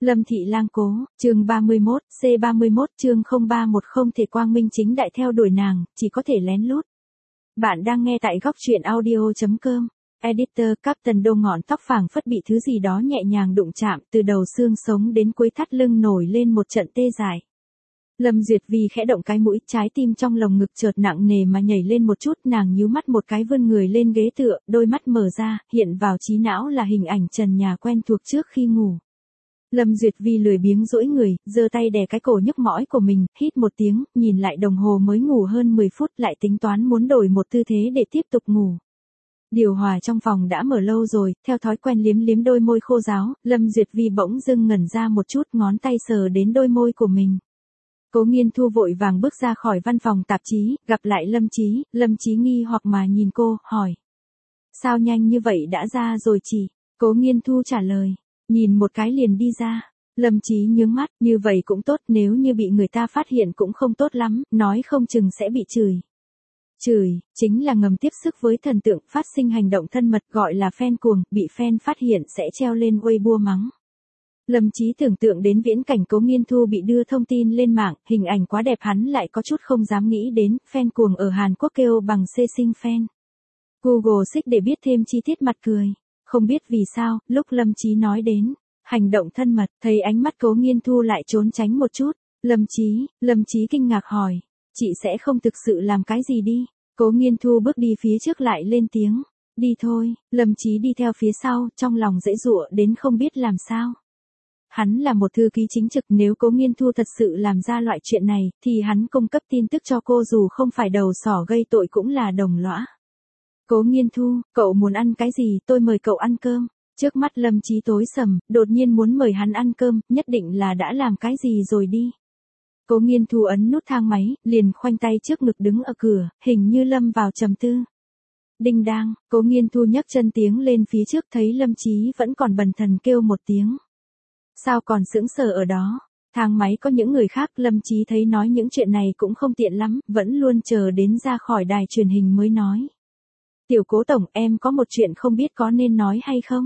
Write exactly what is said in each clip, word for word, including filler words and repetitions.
Lâm Thị Lang Cố, chương ba mươi mốt, C ba mươi mốt chương không ba một không thể quang minh chính đại theo đuổi nàng, chỉ có thể lén lút. Bạn đang nghe tại góc truyện audio.com. Editor Captain Đô ngọn tóc phảng phất bị thứ gì đó nhẹ nhàng đụng chạm, từ đầu xương sống đến cuối thắt lưng nổi lên một trận tê dại. Lâm Duyệt Vi khẽ động cái mũi, trái tim trong lồng ngực chợt nặng nề mà nhảy lên một chút, nàng nhíu mắt một cái vươn người lên ghế tựa, đôi mắt mở ra, hiện vào trí não là hình ảnh trần nhà quen thuộc trước khi ngủ. Lâm Duyệt Vi lười biếng duỗi người, giơ tay đè cái cổ nhức mỏi của mình, hít một tiếng, nhìn lại đồng hồ mới ngủ hơn mười phút, lại tính toán muốn đổi một tư thế để tiếp tục ngủ. Điều hòa trong phòng đã mở lâu rồi, theo thói quen liếm liếm đôi môi khô ráo, Lâm Duyệt Vi bỗng dưng ngẩn ra một chút, ngón tay sờ đến đôi môi của mình. Cố Nghiên Thu vội vàng bước ra khỏi văn phòng tạp chí, gặp lại Lâm Chí, Lâm Chí nghi hoặc mà nhìn cô, hỏi. Sao nhanh như vậy đã ra rồi chị? Cố Nghiên Thu trả lời. Nhìn một cái liền đi ra. Lâm Chí nhướng mắt, như vậy cũng tốt, nếu như bị người ta phát hiện cũng không tốt lắm, nói không chừng sẽ bị chửi. Chửi, chính là ngầm tiếp sức với thần tượng, phát sinh hành động thân mật gọi là fan cuồng, bị fan phát hiện sẽ treo lên Weibo mắng. Lâm Chí tưởng tượng đến viễn cảnh Cố Nghiên Thu bị đưa thông tin lên mạng, hình ảnh quá đẹp hắn lại có chút không dám nghĩ đến, fan cuồng ở Hàn Quốc kêu bằng xê sinh fan. Google Search để biết thêm chi tiết mặt cười. Không biết vì sao, lúc Lâm Chí nói đến hành động thân mật, thấy ánh mắt Cố Nghiên Thu lại trốn tránh một chút. Lâm Chí, Lâm Chí kinh ngạc hỏi, chị sẽ không thực sự làm cái gì đi? Cố Nghiên Thu bước đi phía trước lại lên tiếng, đi thôi. Lâm Chí đi theo phía sau, trong lòng dễ dụa đến không biết làm sao. Hắn là một thư ký chính trực, nếu Cố Nghiên Thu thật sự làm ra loại chuyện này, thì hắn cung cấp tin tức cho cô dù không phải đầu sỏ gây tội cũng là đồng lõa. Cố Nghiên Thu, cậu muốn ăn cái gì, tôi mời cậu ăn cơm. Trước mắt Lâm Chí tối sầm, đột nhiên muốn mời hắn ăn cơm, nhất định là đã làm cái gì rồi đi. Cố Nghiên Thu ấn nút thang máy, liền khoanh tay trước ngực đứng ở cửa, hình như lâm vào trầm tư. Đinh đang, Cố Nghiên Thu nhấc chân tiến lên phía trước, thấy Lâm Chí vẫn còn bần thần kêu một tiếng. Sao còn sững sờ ở đó? Thang máy có những người khác, Lâm Chí thấy nói những chuyện này cũng không tiện lắm, vẫn luôn chờ đến ra khỏi đài truyền hình mới nói. Tiểu Cố tổng, em có một chuyện không biết có nên nói hay không?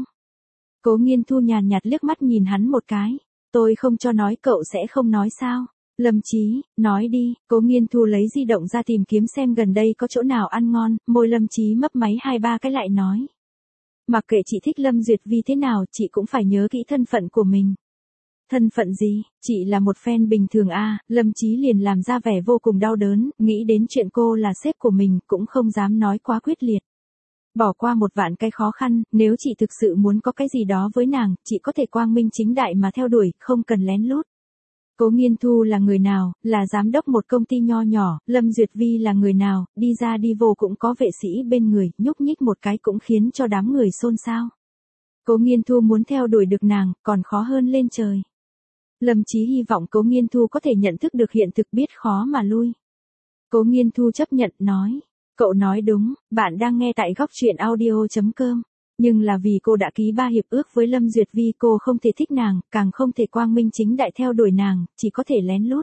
Cố Nghiên Thu nhàn nhạt liếc mắt nhìn hắn một cái. Tôi không cho nói, cậu sẽ không nói sao? Lâm Chí, nói đi. Cố Nghiên Thu lấy di động ra tìm kiếm xem gần đây có chỗ nào ăn ngon, môi Lâm Chí mấp máy hai ba cái lại nói. Mặc kệ chị thích Lâm Duyệt Vi thế nào, chị cũng phải nhớ kỹ thân phận của mình. Thân phận gì? Chị là một fan bình thường à? Lâm Chí liền làm ra vẻ vô cùng đau đớn, nghĩ đến chuyện cô là sếp của mình, cũng không dám nói quá quyết liệt. Bỏ qua một vạn cái khó khăn, nếu chị thực sự muốn có cái gì đó với nàng, chị có thể quang minh chính đại mà theo đuổi, không cần lén lút. Cố Nghiên Thu là người nào, là giám đốc một công ty nho nhỏ, Lâm Duyệt Vi là người nào, đi ra đi vô cũng có vệ sĩ bên người, nhúc nhích một cái cũng khiến cho đám người xôn xao. Cố Nghiên Thu muốn theo đuổi được nàng, còn khó hơn lên trời. Lâm Chí hy vọng Cố Nghiên Thu có thể nhận thức được hiện thực, biết khó mà lui. Cố Nghiên Thu chấp nhận, nói. Cậu nói đúng, bạn đang nghe tại góc truyện audio.com. Nhưng là vì cô đã ký ba hiệp ước với Lâm Duyệt Vi, cô không thể thích nàng, càng không thể quang minh chính đại theo đuổi nàng, chỉ có thể lén lút.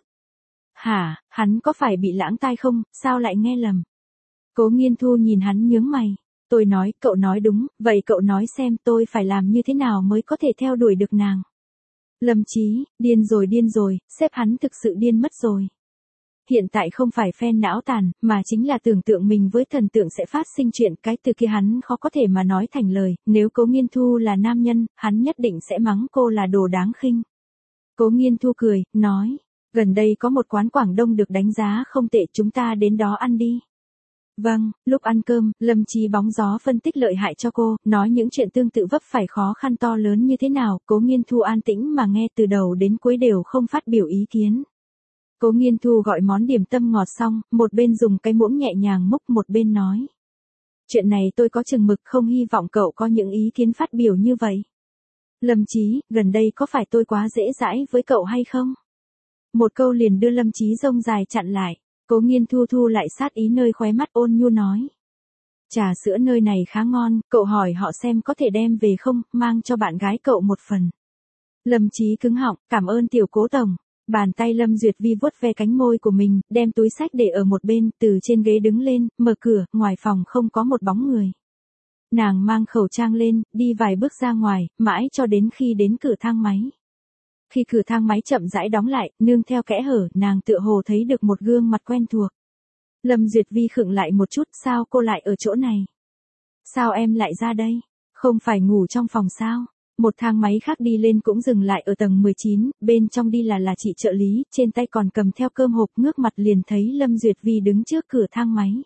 Hả, hắn có phải bị lãng tai không, sao lại nghe lầm? Cố Nghiên Thu nhìn hắn nhướng mày. Tôi nói, cậu nói đúng, vậy cậu nói xem tôi phải làm như thế nào mới có thể theo đuổi được nàng. Lâm Chí, điên rồi điên rồi, sếp hắn thực sự điên mất rồi. Hiện tại không phải fan não tàn, mà chính là tưởng tượng mình với thần tượng sẽ phát sinh chuyện, cái từ kia hắn khó có thể mà nói thành lời, nếu Cố Nghiên Thu là nam nhân, hắn nhất định sẽ mắng cô là đồ đáng khinh. Cố Nghiên Thu cười, nói, gần đây có một quán Quảng Đông được đánh giá không tệ, chúng ta đến đó ăn đi. Vâng, lúc ăn cơm, Lâm Chí bóng gió phân tích lợi hại cho cô, nói những chuyện tương tự vấp phải khó khăn to lớn như thế nào, Cố Nghiên Thu an tĩnh mà nghe, từ đầu đến cuối đều không phát biểu ý kiến. Cố Nghiên Thu gọi món điểm tâm ngọt xong, một bên dùng cái muỗng nhẹ nhàng múc, một bên nói. Chuyện này tôi có chừng mực, không hy vọng cậu có những ý kiến phát biểu như vậy. Lâm Chí, gần đây có phải tôi quá dễ dãi với cậu hay không? Một câu liền đưa Lâm Chí rông dài chặn lại. Cố Nghiên Thu thu lại sát ý nơi khóe mắt, ôn nhu nói. Trà sữa nơi này khá ngon, cậu hỏi họ xem có thể đem về không, mang cho bạn gái cậu một phần. Lâm Chí cứng họng, cảm ơn tiểu Cố tổng. Bàn tay Lâm Duyệt Vi vuốt ve cánh môi của mình, đem túi xách để ở một bên, từ trên ghế đứng lên, mở cửa, ngoài phòng không có một bóng người. Nàng mang khẩu trang lên, đi vài bước ra ngoài, mãi cho đến khi đến cửa thang máy. Khi cửa thang máy chậm rãi đóng lại, nương theo kẽ hở, nàng tựa hồ thấy được một gương mặt quen thuộc. Lâm Duyệt Vi khựng lại một chút, sao cô lại ở chỗ này? Sao em lại ra đây? Không phải ngủ trong phòng sao? Một thang máy khác đi lên cũng dừng lại ở tầng mười chín, bên trong đi là là chị trợ lý, trên tay còn cầm theo cơm hộp, ngước mặt liền thấy Lâm Duyệt Vi đứng trước cửa thang máy.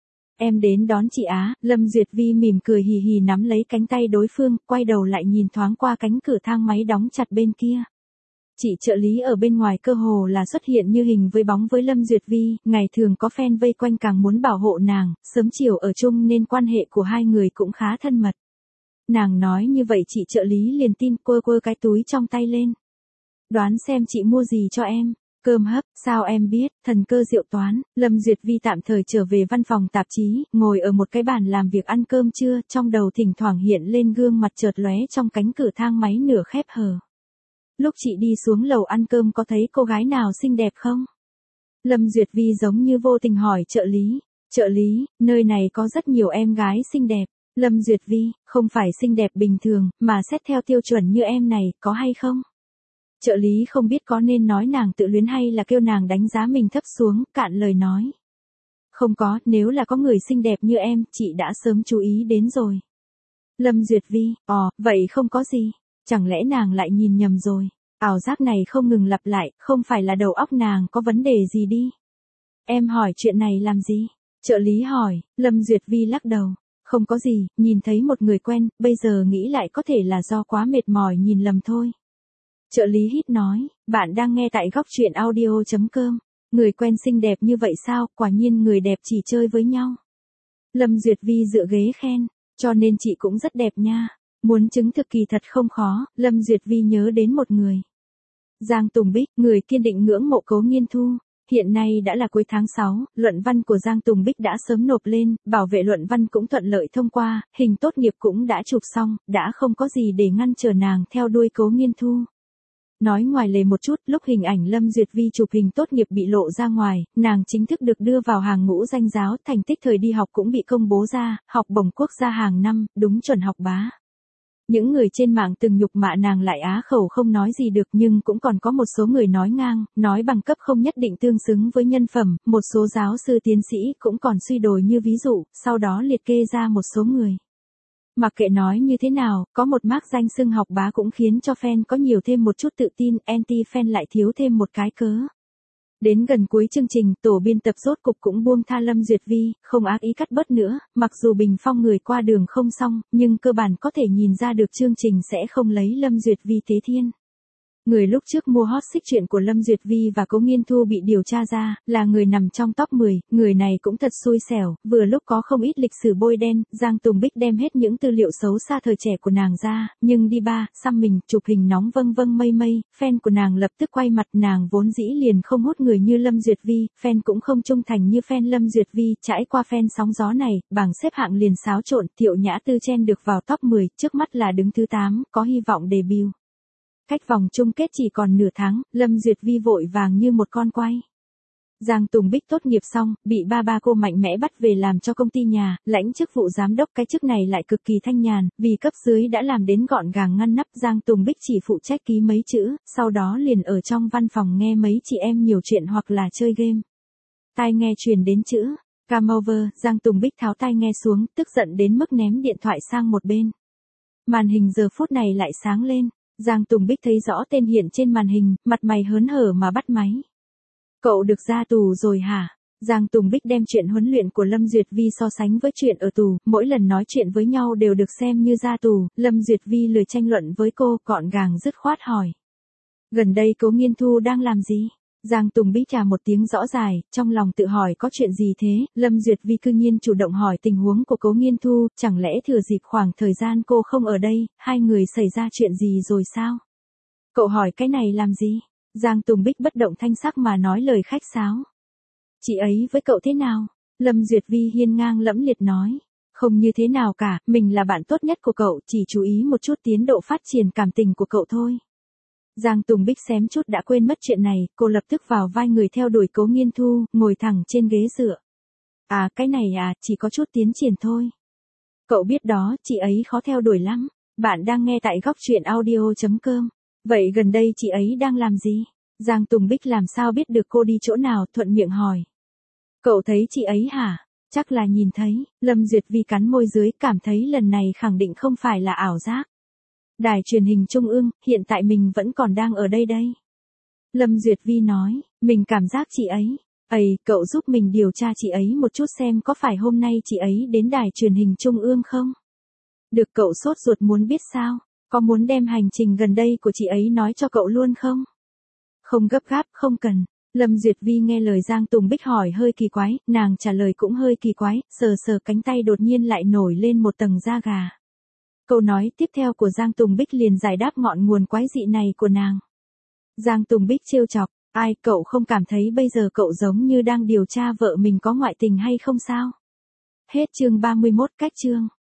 Em đến đón chị Á, Lâm Duyệt Vi mỉm cười hì hì nắm lấy cánh tay đối phương, quay đầu lại nhìn thoáng qua cánh cửa thang máy đóng chặt bên kia. Chị trợ lý ở bên ngoài cơ hồ là xuất hiện như hình với bóng với Lâm Duyệt Vi, ngày thường có fan vây quanh càng muốn bảo hộ nàng, sớm chiều ở chung nên quan hệ của hai người cũng khá thân mật. Nàng nói như vậy chị trợ lý liền tin, quơ quơ cái túi trong tay lên. Đoán xem chị mua gì cho em. Cơm hấp, sao em biết, thần cơ diệu toán. Lâm Duyệt Vi tạm thời trở về văn phòng tạp chí, ngồi ở một cái bàn làm việc ăn cơm trưa, trong đầu thỉnh thoảng hiện lên gương mặt chợt lóe trong cánh cửa thang máy nửa khép hờ. Lúc chị đi xuống lầu ăn cơm có thấy cô gái nào xinh đẹp không? Lâm Duyệt Vi giống như vô tình hỏi trợ lý. Trợ lý, nơi này có rất nhiều em gái xinh đẹp. Lâm Duyệt Vi, không phải xinh đẹp bình thường, mà xét theo tiêu chuẩn như em này, có hay không? Trợ lý không biết có nên nói nàng tự luyến hay là kêu nàng đánh giá mình thấp xuống, cạn lời nói. Không có, nếu là có người xinh đẹp như em, chị đã sớm chú ý đến rồi. Lâm Duyệt Vi, ồ, vậy không có gì. Chẳng lẽ nàng lại nhìn nhầm rồi? Ảo giác này không ngừng lặp lại, không phải là đầu óc nàng có vấn đề gì đi. Em hỏi chuyện này làm gì? Trợ lý hỏi, Lâm Duyệt Vi lắc đầu. Không có gì, nhìn thấy một người quen, bây giờ nghĩ lại có thể là do quá mệt mỏi nhìn lầm thôi. Trợ lý hít nói, bạn đang nghe tại góc truyện audio chấm com. Người quen xinh đẹp như vậy sao, quả nhiên người đẹp chỉ chơi với nhau. Lâm Duyệt Vi dựa ghế khen, cho nên chị cũng rất đẹp nha. Muốn chứng thực kỳ thật không khó, Lâm Duyệt Vi nhớ đến một người. Giang Tùng Bích, người kiên định ngưỡng mộ Cố Nghiên Thu. Hiện nay đã là cuối tháng sáu, luận văn của Giang Tùng Bích đã sớm nộp lên, bảo vệ luận văn cũng thuận lợi thông qua, hình tốt nghiệp cũng đã chụp xong, đã không có gì để ngăn trở nàng theo đuôi Cố Nghiên Thu. Nói ngoài lề một chút, lúc hình ảnh Lâm Duyệt Vi chụp hình tốt nghiệp bị lộ ra ngoài, nàng chính thức được đưa vào hàng ngũ danh giáo, thành tích thời đi học cũng bị công bố ra, học bổng quốc gia hàng năm, đúng chuẩn học bá. Những người trên mạng từng nhục mạ nàng lại á khẩu không nói gì được, nhưng cũng còn có một số người nói ngang, nói bằng cấp không nhất định tương xứng với nhân phẩm, một số giáo sư tiến sĩ cũng còn suy đồi như ví dụ, sau đó liệt kê ra một số người. Mặc kệ nói như thế nào, có một mác danh xưng học bá cũng khiến cho fan có nhiều thêm một chút tự tin, anti-fan lại thiếu thêm một cái cớ. Đến gần cuối chương trình, tổ biên tập rốt cục cũng buông tha Lâm Duyệt Vi, không ác ý cắt bớt nữa, mặc dù bình phong người qua đường không xong, nhưng cơ bản có thể nhìn ra được chương trình sẽ không lấy Lâm Duyệt Vi tế thiên. Người lúc trước mua hot xích chuyện của Lâm Duyệt Vi và Cố Nghiên Thu bị điều tra ra, là người nằm trong top mười, người này cũng thật xui xẻo, vừa lúc có không ít lịch sử bôi đen, Giang Tùng Bích đem hết những tư liệu xấu xa thời trẻ của nàng ra, nhưng đi ba, xăm mình, chụp hình nóng vâng vâng mây mây, fan của nàng lập tức quay mặt, nàng vốn dĩ liền không hút người như Lâm Duyệt Vi, fan cũng không trung thành như fan Lâm Duyệt Vi, trải qua fan sóng gió này, bảng xếp hạng liền xáo trộn, Thiệu Nhã Tư chen được vào top mười, trước mắt là đứng thứ tám, có hy vọng debut. Cách vòng chung kết chỉ còn nửa tháng, Lâm Duyệt Vi vội vàng như một con quay. Giang Tùng Bích tốt nghiệp xong, bị ba ba cô mạnh mẽ bắt về làm cho công ty nhà, lãnh chức vụ giám đốc, cái chức này lại cực kỳ thanh nhàn, vì cấp dưới đã làm đến gọn gàng ngăn nắp. Giang Tùng Bích chỉ phụ trách ký mấy chữ, sau đó liền ở trong văn phòng nghe mấy chị em nhiều chuyện hoặc là chơi game. Tai nghe truyền đến chữ, come over, Giang Tùng Bích tháo tai nghe xuống, tức giận đến mức ném điện thoại sang một bên. Màn hình giờ phút này lại sáng lên. Giang Tùng Bích thấy rõ tên hiện trên màn hình, mặt mày hớn hở mà bắt máy. Cậu được ra tù rồi hả? Giang Tùng Bích đem chuyện huấn luyện của Lâm Duyệt Vi so sánh với chuyện ở tù, mỗi lần nói chuyện với nhau đều được xem như ra tù, Lâm Duyệt Vi lười tranh luận với cô, gọn gàng dứt khoát hỏi. Gần đây Cố Nghiên Thu đang làm gì? Giang Tùng Bích trà một tiếng rõ dài, trong lòng tự hỏi có chuyện gì thế, Lâm Duyệt Vi cư nhiên chủ động hỏi tình huống của Cố Nghiên Thu, chẳng lẽ thừa dịp khoảng thời gian cô không ở đây, hai người xảy ra chuyện gì rồi sao? Cậu hỏi cái này làm gì? Giang Tùng Bích bất động thanh sắc mà nói lời khách sáo. Chị ấy với cậu thế nào? Lâm Duyệt Vi hiên ngang lẫm liệt nói. Không như thế nào cả, mình là bạn tốt nhất của cậu, chỉ chú ý một chút tiến độ phát triển cảm tình của cậu thôi. Giang Tùng Bích xém chút đã quên mất chuyện này, cô lập tức vào vai người theo đuổi Cố Nghiên Thu, ngồi thẳng trên ghế dựa. À, cái này à, chỉ có chút tiến triển thôi. Cậu biết đó, chị ấy khó theo đuổi lắm. Bạn đang nghe tại góc truyện audio chấm com. Vậy gần đây chị ấy đang làm gì? Giang Tùng Bích làm sao biết được cô đi chỗ nào, thuận miệng hỏi. Cậu thấy chị ấy hả? Chắc là nhìn thấy, Lâm Duyệt Vi cắn môi dưới, cảm thấy lần này khẳng định không phải là ảo giác. Đài truyền hình Trung ương, hiện tại mình vẫn còn đang ở đây đây. Lâm Duyệt Vi nói, mình cảm giác chị ấy. Ây, cậu giúp mình điều tra chị ấy một chút xem có phải hôm nay chị ấy đến đài truyền hình Trung ương không? Được, cậu sốt ruột muốn biết sao? Có muốn đem hành trình gần đây của chị ấy nói cho cậu luôn không? Không gấp gáp, không cần. Lâm Duyệt Vi nghe lời Giang Tùng Bích hỏi hơi kỳ quái, nàng trả lời cũng hơi kỳ quái, sờ sờ cánh tay đột nhiên lại nổi lên một tầng da gà. Câu nói tiếp theo của Giang Tùng Bích liền giải đáp ngọn nguồn quái dị này của nàng. Giang Tùng Bích trêu chọc, ai, cậu không cảm thấy bây giờ cậu giống như đang điều tra vợ mình có ngoại tình hay không sao? Hết chương ba mươi mốt, cách chương.